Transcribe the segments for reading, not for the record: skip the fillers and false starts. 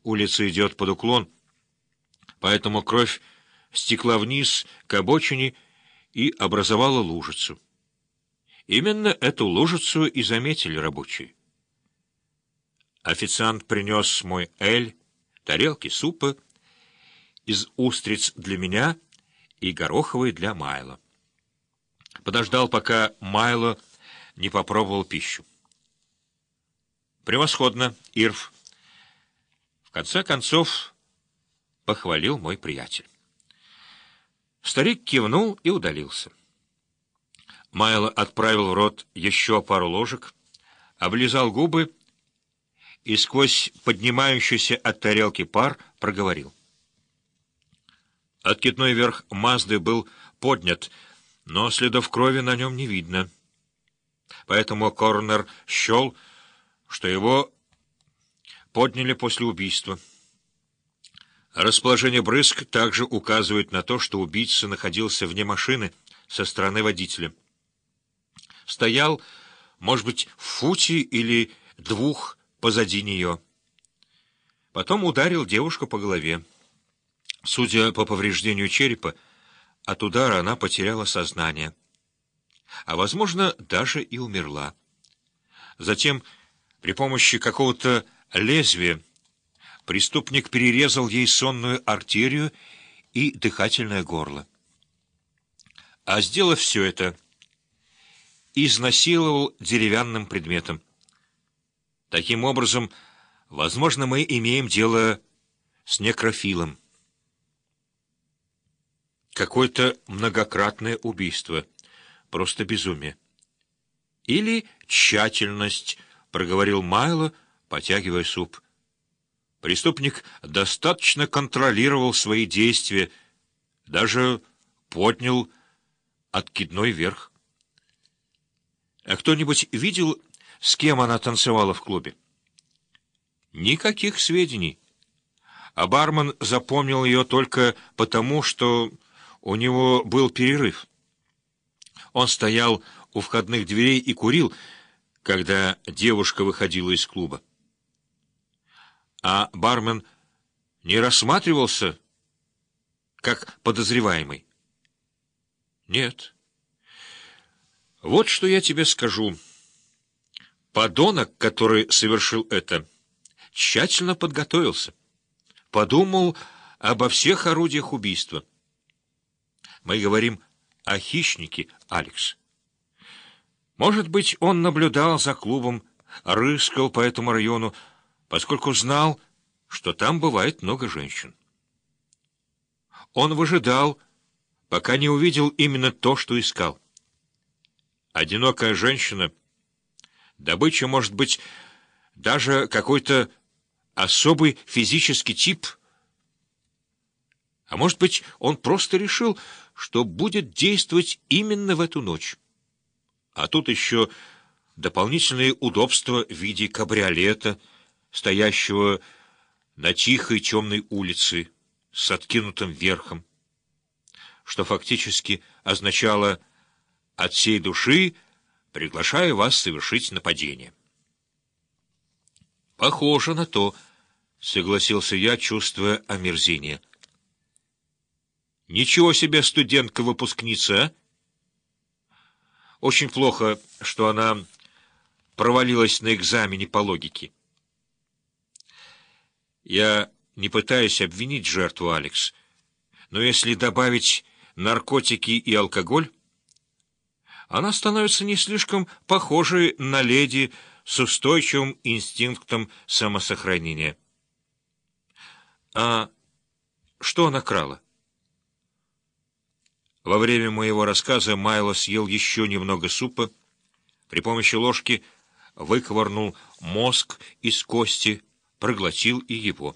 улица идет под уклон, поэтому кровь стекла вниз к обочине и образовала лужицу. Именно эту лужицу и заметили рабочие. Официант принес мой эль, тарелки супа, из устриц для меня и гороховой для Майло. Подождал, пока Майло не попробовал пищу. «Превосходно, Ирв!» В конце концов похвалил мой приятель. Старик кивнул и удалился. Майло отправил в рот еще пару ложек, облизал губы и сквозь поднимающийся от тарелки пар проговорил. Откидной верх Мазды был поднят, но следов крови на нем не видно. Поэтому коронер счел, что его подняли после убийства. Расположение брызг также указывает на то, что убийца находился вне машины со стороны водителя. Стоял, может быть, в футе или двух позади нее. Потом ударил девушку по голове. Судя по повреждению черепа, от удара она потеряла сознание, а, возможно, даже и умерла. Затем, при помощи какого-то лезвия, преступник перерезал ей сонную артерию и дыхательное горло. А сделав все это, изнасиловал деревянным предметом. Таким образом, возможно, мы имеем дело с некрофилом. Какое-то многократное убийство. Просто безумие. Или тщательность, проговорил Майло, потягивая суп. Преступник достаточно контролировал свои действия, даже поднял откидной верх. А кто-нибудь видел, с кем она танцевала в клубе? Никаких сведений. А бармен запомнил ее только потому, что у него был перерыв. Он стоял у входных дверей и курил, когда девушка выходила из клуба. А бармен не рассматривался как подозреваемый? Нет. Вот что я тебе скажу. Подонок, который совершил это, тщательно подготовился. Подумал обо всех орудиях убийства. Мы говорим о хищнике, Алекс. Может быть, он наблюдал за клубом, рыскал по этому району, поскольку знал, что там бывает много женщин. Он выжидал, пока не увидел именно то, что искал. Одинокая женщина, добыча, может быть, даже какой-то особый физический тип. А может быть, он просто решил, что будет действовать именно в эту ночь. А тут еще дополнительные удобства в виде кабриолета, стоящего на тихой темной улице с откинутым верхом, что фактически означало «от всей души приглашаю вас совершить нападение». «Похоже на то», — согласился я, чувствуя омерзение. «Ничего себе студентка-выпускница, а? Очень плохо, что она провалилась на экзамене по логике». Я не пытаюсь обвинить жертву, Алекс, но если добавить наркотики и алкоголь, она становится не слишком похожей на леди с устойчивым инстинктом самосохранения. А что она крала? Во время моего рассказа Майло съел еще немного супа, при помощи ложки выковырнул мозг из кости, проглотил и его.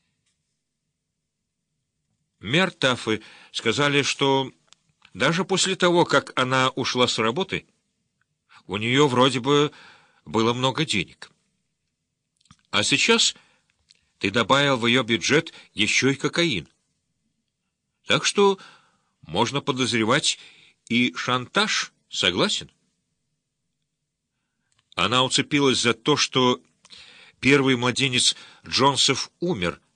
Мертафы сказали, что даже после того, как она ушла с работы, у нее вроде бы было много денег. А сейчас ты добавил в ее бюджет еще и кокаин. Так что можно подозревать и шантаж, согласен? Она уцепилась за то, что Первый младенец Джонсов умер,